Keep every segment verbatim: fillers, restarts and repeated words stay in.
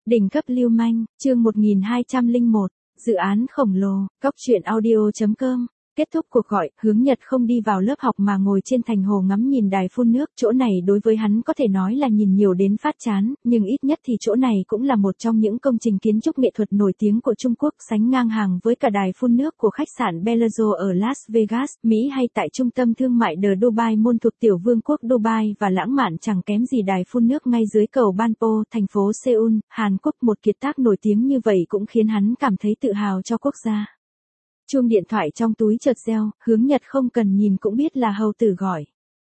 Đỉnh cấp lưu manh, chương một nghìn hai trăm lẻ một, dự án khổng lồ, cóc truyện audio chấm com. Kết thúc cuộc gọi, Hướng Nhật không đi vào lớp học mà ngồi trên thành hồ ngắm nhìn đài phun nước, chỗ này đối với hắn có thể nói là nhìn nhiều đến phát chán, nhưng ít nhất thì chỗ này cũng là một trong những công trình kiến trúc nghệ thuật nổi tiếng của Trung Quốc, sánh ngang hàng với cả đài phun nước của khách sạn Bellagio ở Las Vegas, Mỹ hay tại trung tâm thương mại The Dubai Mall thuộc tiểu vương quốc Dubai và lãng mạn chẳng kém gì đài phun nước ngay dưới cầu Banpo, thành phố Seoul, Hàn Quốc. Một kiệt tác nổi tiếng như vậy cũng khiến hắn cảm thấy tự hào cho quốc gia. Chuông điện thoại trong túi chợt reo, Hướng Nhật không cần nhìn cũng biết là hầu tử gọi.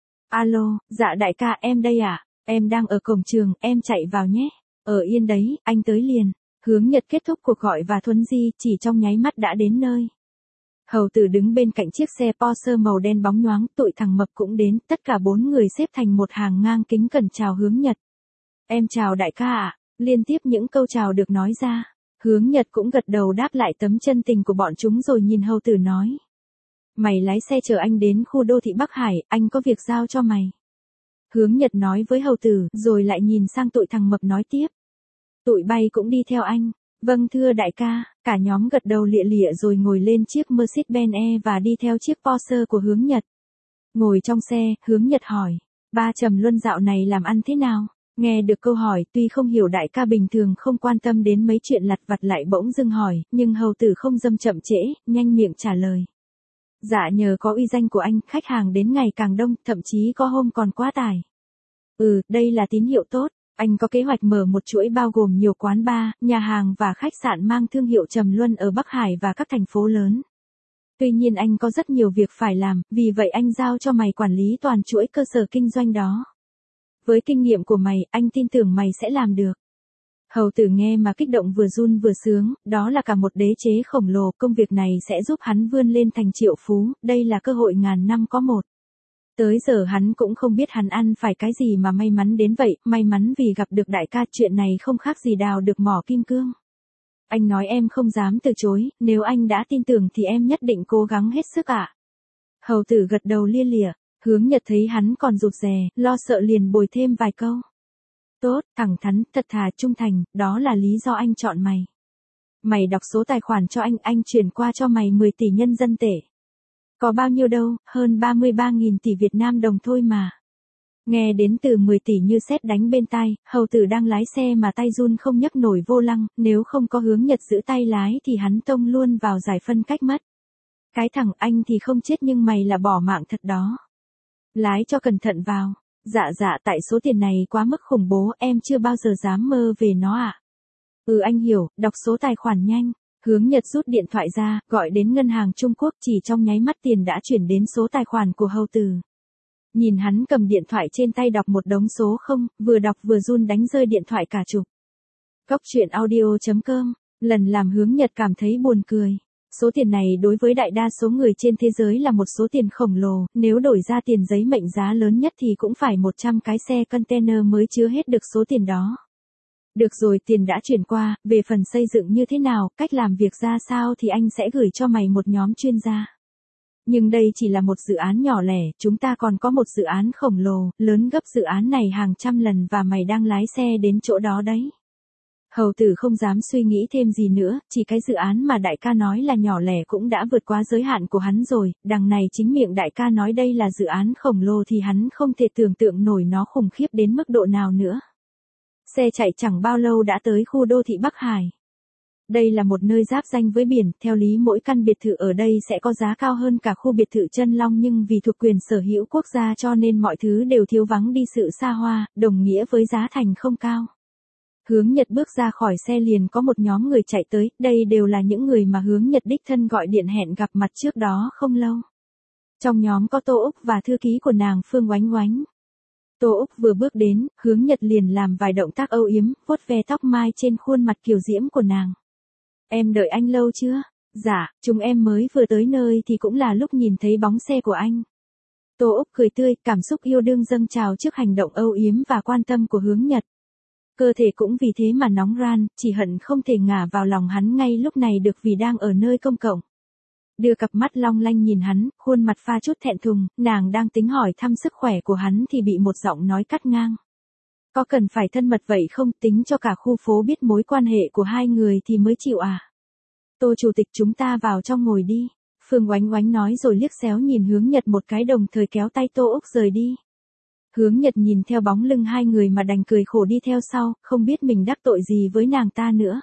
Alo, dạ đại ca, em đây ạ, à? Em đang ở cổng trường, em chạy vào nhé. Ở yên đấy, anh tới liền. Hướng Nhật kết thúc cuộc gọi và thuấn di, chỉ trong nháy mắt đã đến nơi. Hầu tử đứng bên cạnh chiếc xe Porsche màu đen bóng nhoáng, tụi thằng mập cũng đến, tất cả bốn người xếp thành một hàng ngang kính cẩn chào Hướng Nhật. Em chào đại ca ạ, à? Liên tiếp những câu chào được nói ra. Hướng Nhật cũng gật đầu đáp lại tấm chân tình của bọn chúng rồi nhìn hầu tử nói. Mày lái xe chở anh đến khu đô thị Bắc Hải, anh có việc giao cho mày. Hướng Nhật nói với hầu tử, rồi lại nhìn sang tụi thằng mập nói tiếp. Tụi bay cũng đi theo anh. Vâng thưa đại ca, cả nhóm gật đầu lịa lịa rồi ngồi lên chiếc Mercedes-Benz và đi theo chiếc Porsche của Hướng Nhật. Ngồi trong xe, Hướng Nhật hỏi, ba Trầm Luân dạo này làm ăn thế nào? Nghe được câu hỏi, tuy không hiểu đại ca bình thường không quan tâm đến mấy chuyện lặt vặt lại bỗng dưng hỏi, nhưng hầu tử không dâm chậm trễ, nhanh miệng trả lời. Dạ nhờ có uy danh của anh, khách hàng đến ngày càng đông, thậm chí có hôm còn quá tải. Ừ, đây là tín hiệu tốt, anh có kế hoạch mở một chuỗi bao gồm nhiều quán bar, nhà hàng và khách sạn mang thương hiệu Trầm Luân ở Bắc Hải và các thành phố lớn. Tuy nhiên anh có rất nhiều việc phải làm, vì vậy anh giao cho mày quản lý toàn chuỗi cơ sở kinh doanh đó. Với kinh nghiệm của mày, anh tin tưởng mày sẽ làm được. Hầu tử nghe mà kích động vừa run vừa sướng, đó là cả một đế chế khổng lồ, công việc này sẽ giúp hắn vươn lên thành triệu phú, đây là cơ hội ngàn năm có một. Tới giờ hắn cũng không biết hắn ăn phải cái gì mà may mắn đến vậy, may mắn vì gặp được đại ca, chuyện này không khác gì đào được mỏ kim cương. Anh nói em không dám từ chối, nếu anh đã tin tưởng thì em nhất định cố gắng hết sức ạ. À? Hầu tử gật đầu lia lịa. Hướng Nhật thấy hắn còn rụt rè, lo sợ liền bồi thêm vài câu. Tốt, thẳng thắn, thật thà, trung thành, đó là lý do anh chọn mày. Mày đọc số tài khoản cho anh, anh chuyển qua cho mày mười tỷ nhân dân tệ. Có bao nhiêu đâu, hơn ba mươi ba nghìn tỷ Việt Nam đồng thôi mà. Nghe đến từ mười tỷ như sét đánh bên tai, hầu tử đang lái xe mà tay run không nhấc nổi vô lăng, nếu không có Hướng Nhật giữ tay lái thì hắn tông luôn vào giải phân cách mất. Cái thằng anh thì không chết nhưng mày là bỏ mạng thật đó. Lái cho cẩn thận vào. Dạ dạ tại số tiền này quá mức khủng bố, em chưa bao giờ dám mơ về nó ạ. À? Ừ anh hiểu, đọc số tài khoản nhanh. Hướng Nhật rút điện thoại ra, gọi đến ngân hàng Trung Quốc, chỉ trong nháy mắt tiền đã chuyển đến số tài khoản của hầu tử. Nhìn hắn cầm điện thoại trên tay đọc một đống số không, vừa đọc vừa run đánh rơi điện thoại cả chục. Cóc truyện audio chấm com, lần làm Hướng Nhật cảm thấy buồn cười. Số tiền này đối với đại đa số người trên thế giới là một số tiền khổng lồ, nếu đổi ra tiền giấy mệnh giá lớn nhất thì cũng phải một trăm cái xe container mới chứa hết được số tiền đó. Được rồi, tiền đã chuyển qua, về phần xây dựng như thế nào, cách làm việc ra sao thì anh sẽ gửi cho mày một nhóm chuyên gia. Nhưng đây chỉ là một dự án nhỏ lẻ, chúng ta còn có một dự án khổng lồ, lớn gấp dự án này hàng trăm lần và mày đang lái xe đến chỗ đó đấy. Hầu tử không dám suy nghĩ thêm gì nữa, chỉ cái dự án mà đại ca nói là nhỏ lẻ cũng đã vượt quá giới hạn của hắn rồi, đằng này chính miệng đại ca nói đây là dự án khổng lồ thì hắn không thể tưởng tượng nổi nó khủng khiếp đến mức độ nào nữa. Xe chạy chẳng bao lâu đã tới khu đô thị Bắc Hải. Đây là một nơi giáp ranh với biển, theo lý mỗi căn biệt thự ở đây sẽ có giá cao hơn cả khu biệt thự Chân Long nhưng vì thuộc quyền sở hữu quốc gia cho nên mọi thứ đều thiếu vắng đi sự xa hoa, đồng nghĩa với giá thành không cao. Hướng Nhật bước ra khỏi xe liền có một nhóm người chạy tới, đây đều là những người mà Hướng Nhật đích thân gọi điện hẹn gặp mặt trước đó không lâu. Trong nhóm có Tô Úc và thư ký của nàng Phương Oánh Oánh. Tô Úc vừa bước đến, Hướng Nhật liền làm vài động tác âu yếm, vuốt ve tóc mai trên khuôn mặt kiều diễm của nàng. Em đợi anh lâu chưa? Dạ, chúng em mới vừa tới nơi thì cũng là lúc nhìn thấy bóng xe của anh. Tô Úc cười tươi, cảm xúc yêu đương dâng trào trước hành động âu yếm và quan tâm của Hướng Nhật. Cơ thể cũng vì thế mà nóng ran, chỉ hận không thể ngả vào lòng hắn ngay lúc này được vì đang ở nơi công cộng. Đưa cặp mắt long lanh nhìn hắn, khuôn mặt pha chút thẹn thùng, nàng đang tính hỏi thăm sức khỏe của hắn thì bị một giọng nói cắt ngang. Có cần phải thân mật vậy không, tính cho cả khu phố biết mối quan hệ của hai người thì mới chịu à? Tô chủ tịch chúng ta vào trong ngồi đi. Phương Oánh Oánh nói rồi liếc xéo nhìn Hướng Nhật một cái đồng thời kéo tay Tô Úc rời đi. Hướng Nhật nhìn theo bóng lưng hai người mà đành cười khổ đi theo sau, không biết mình đắc tội gì với nàng ta nữa.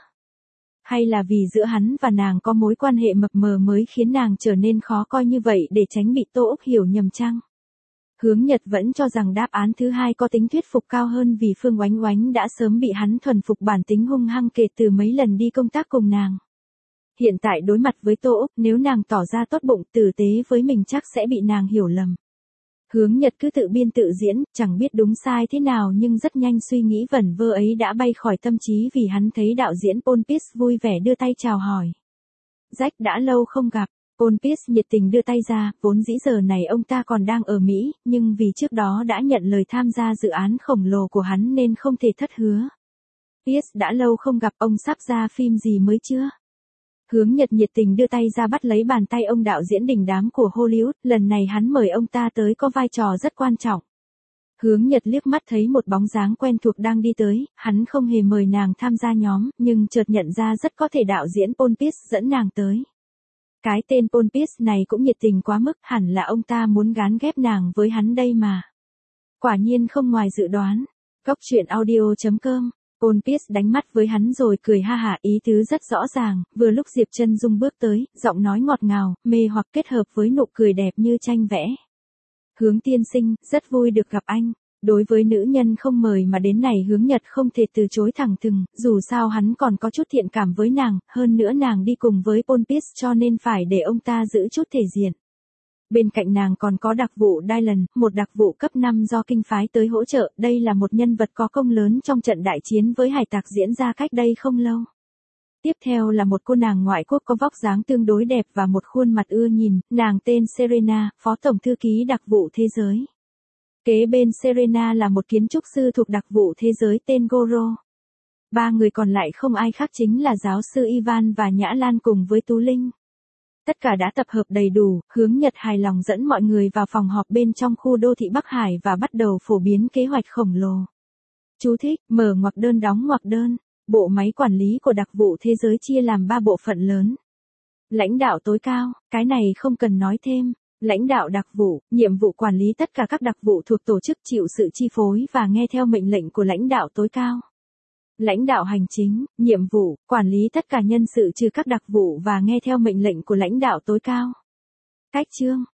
Hay là vì giữa hắn và nàng có mối quan hệ mập mờ mới khiến nàng trở nên khó coi như vậy để tránh bị Tô Úc hiểu nhầm chăng? Hướng Nhật vẫn cho rằng đáp án thứ hai có tính thuyết phục cao hơn vì Phương Oánh Oánh đã sớm bị hắn thuần phục bản tính hung hăng kể từ mấy lần đi công tác cùng nàng. Hiện tại đối mặt với Tô Úc, nếu nàng tỏ ra tốt bụng tử tế với mình chắc sẽ bị nàng hiểu lầm. Hướng Nhật cứ tự biên tự diễn, chẳng biết đúng sai thế nào nhưng rất nhanh suy nghĩ vẩn vơ ấy đã bay khỏi tâm trí vì hắn thấy đạo diễn Paul Pierce vui vẻ đưa tay chào hỏi. Jack đã lâu không gặp, Paul Pierce nhiệt tình đưa tay ra, vốn dĩ giờ này ông ta còn đang ở Mỹ, nhưng vì trước đó đã nhận lời tham gia dự án khổng lồ của hắn nên không thể thất hứa. Pierce đã lâu không gặp, ông sắp ra phim gì mới chưa? Hướng Nhật nhiệt tình đưa tay ra bắt lấy bàn tay ông đạo diễn đình đám của Hollywood, lần này hắn mời ông ta tới có vai trò rất quan trọng. Hướng Nhật liếc mắt thấy một bóng dáng quen thuộc đang đi tới, hắn không hề mời nàng tham gia nhóm, nhưng chợt nhận ra rất có thể đạo diễn Paul Pierce dẫn nàng tới. Cái tên Paul Pierce này cũng nhiệt tình quá mức, hẳn là ông ta muốn gán ghép nàng với hắn đây mà. Quả nhiên không ngoài dự đoán. Góc truyện audio chấm com Paul Pierce đánh mắt với hắn rồi cười ha hả, ý tứ rất rõ ràng, vừa lúc Diệp Chân Dung bước tới, giọng nói ngọt ngào, mê hoặc kết hợp với nụ cười đẹp như tranh vẽ. Hướng tiên sinh, rất vui được gặp anh. Đối với nữ nhân không mời mà đến này Hướng Nhật không thể từ chối thẳng thừng, dù sao hắn còn có chút thiện cảm với nàng, hơn nữa nàng đi cùng với Paul Pierce cho nên phải để ông ta giữ chút thể diện. Bên cạnh nàng còn có đặc vụ Dylan, một đặc vụ cấp năm do kinh phái tới hỗ trợ, đây là một nhân vật có công lớn trong trận đại chiến với hải tặc diễn ra cách đây không lâu. Tiếp theo là một cô nàng ngoại quốc có vóc dáng tương đối đẹp và một khuôn mặt ưa nhìn, nàng tên Serena, phó tổng thư ký đặc vụ thế giới. Kế bên Serena là một kiến trúc sư thuộc đặc vụ thế giới tên Goro. Ba người còn lại không ai khác chính là giáo sư Ivan và Nhã Lan cùng với Tú Linh. Tất cả đã tập hợp đầy đủ, Hướng Nhật hài lòng dẫn mọi người vào phòng họp bên trong khu đô thị Bắc Hải và bắt đầu phổ biến kế hoạch khổng lồ. Chú thích, mở ngoặc đơn đóng ngoặc đơn. Bộ máy quản lý của đặc vụ thế giới chia làm ba bộ phận lớn. Lãnh đạo tối cao, cái này không cần nói thêm. Lãnh đạo đặc vụ, nhiệm vụ quản lý tất cả các đặc vụ thuộc tổ chức chịu sự chi phối và nghe theo mệnh lệnh của lãnh đạo tối cao. Lãnh đạo hành chính, nhiệm vụ, quản lý tất cả nhân sự trừ các đặc vụ và nghe theo mệnh lệnh của lãnh đạo tối cao. Cách chương,